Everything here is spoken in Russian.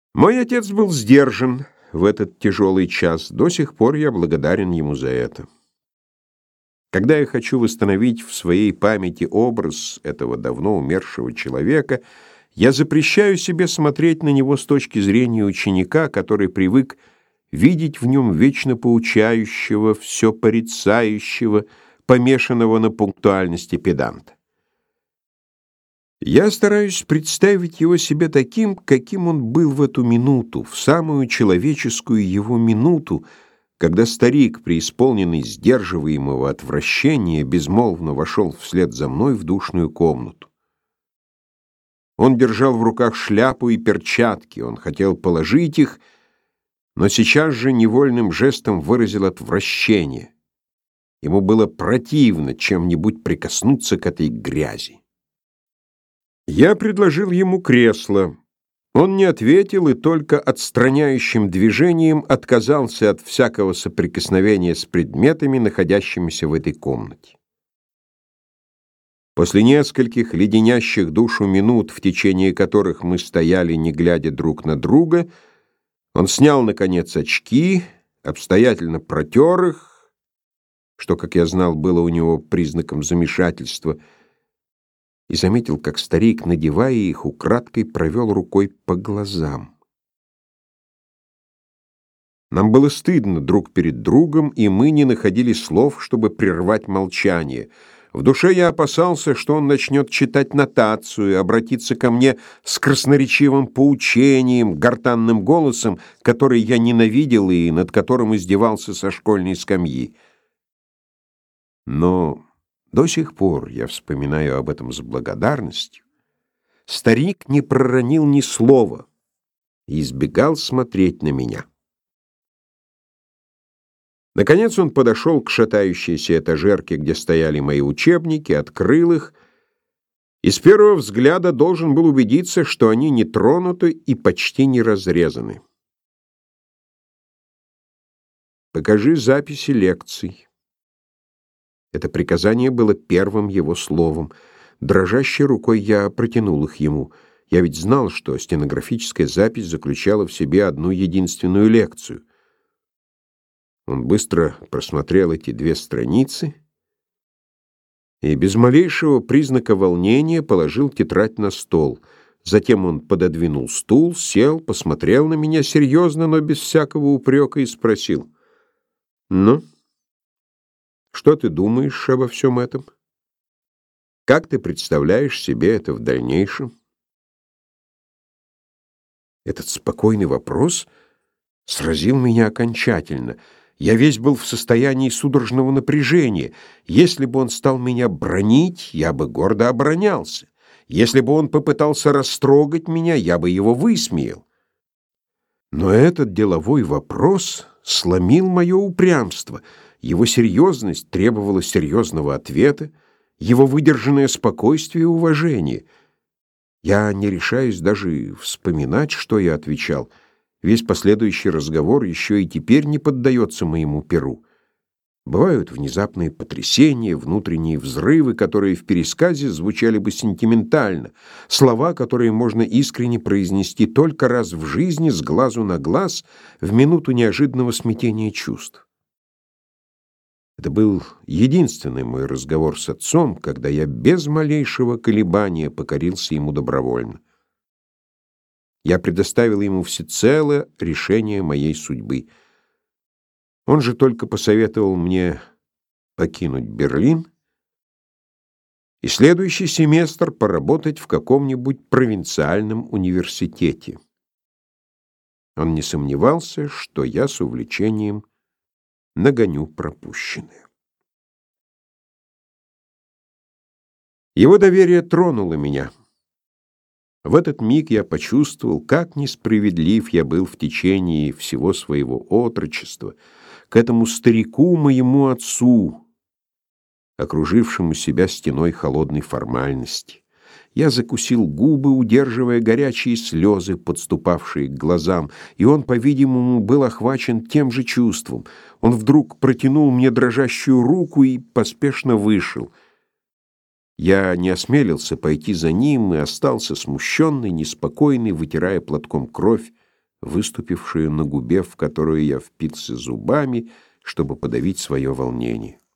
Мой отец был сдержан в этот тяжелый час. До сих пор я благодарен ему за это. Когда я хочу восстановить в своей памяти образ этого давно умершего человека, я запрещаю себе смотреть на него с точки зрения ученика, который привык видеть в нем вечно поучающего, все порицающего, помешанного на пунктуальности педанта. Я стараюсь представить его себе таким, каким он был в эту минуту, в самую человеческую его минуту, когда старик, преисполненный сдерживаемого отвращения, безмолвно вошел вслед за мной в душную комнату. Он держал в руках шляпу и перчатки, он хотел положить их, но сейчас же невольным жестом выразил отвращение. Ему было противно чем-нибудь прикоснуться к этой грязи. Я предложил ему кресло. Он не ответил и только отстраняющим движением отказался от всякого соприкосновения с предметами, находящимися в этой комнате. После нескольких леденящих душу минут, в течение которых мы стояли, не глядя друг на друга, он снял, наконец, очки, обстоятельно протер их, что, как я знал, было у него признаком замешательства, и заметил, как старик, надевая их, украдкой провел рукой по глазам. Нам было стыдно друг перед другом, и мы не находили слов, чтобы прервать молчание. В душе я опасался, что он начнет читать нотацию, обратиться ко мне с красноречивым поучением, гортанным голосом, который я ненавидел и над которым издевался со школьной скамьи. Но до сих пор я вспоминаю об этом с благодарностью. Старик не проронил ни слова и избегал смотреть на меня. Наконец он подошел к шатающейся этажерке, где стояли мои учебники, открыл их, и с первого взгляда должен был убедиться, что они не тронуты и почти не разрезаны. «Покажи записи лекций». Это приказание было первым его словом. Дрожащей рукой я протянул их ему. Я ведь знал, что стенографическая запись заключала в себе одну единственную лекцию. Он быстро просмотрел эти 2 страницы и без малейшего признака волнения положил тетрадь на стол. Затем он пододвинул стул, сел, посмотрел на меня серьезно, но без всякого упрека, и спросил: «Ну, что ты думаешь обо всем этом? Как ты представляешь себе это в дальнейшем?» Этот спокойный вопрос сразил меня окончательно. Я весь был в состоянии судорожного напряжения. Если бы он стал меня бранить, я бы гордо оборонялся. Если бы он попытался растрогать меня, я бы его высмеял. Но этот деловой вопрос сломил мое упрямство. Его серьезность требовала серьезного ответа, его выдержанное спокойствие и уважение. Я не решаюсь даже вспоминать, что я отвечал. Весь последующий разговор еще и теперь не поддается моему перу. Бывают внезапные потрясения, внутренние взрывы, которые в пересказе звучали бы сентиментально, слова, которые можно искренне произнести только раз в жизни с глазу на глаз в минуту неожиданного смятения чувств. Это был единственный мой разговор с отцом, когда я без малейшего колебания покорился ему добровольно. Я предоставил ему всецело решение моей судьбы. Он же только посоветовал мне покинуть Берлин и следующий семестр поработать в каком-нибудь провинциальном университете. Он не сомневался, что я с увлечением нагоню пропущенное. Его доверие тронуло меня. В этот миг я почувствовал, как несправедлив я был в течение всего своего отрочества к этому старику, моему отцу, окружившему себя стеной холодной формальности. Я закусил губы, удерживая горячие слезы, подступавшие к глазам, и он, по-видимому, был охвачен тем же чувством. Он вдруг протянул мне дрожащую руку и поспешно вышел. Я не осмелился пойти за ним и остался смущенный, неспокойный, вытирая платком кровь выступившую на губе, в которую я впился зубами, чтобы подавить свое волнение.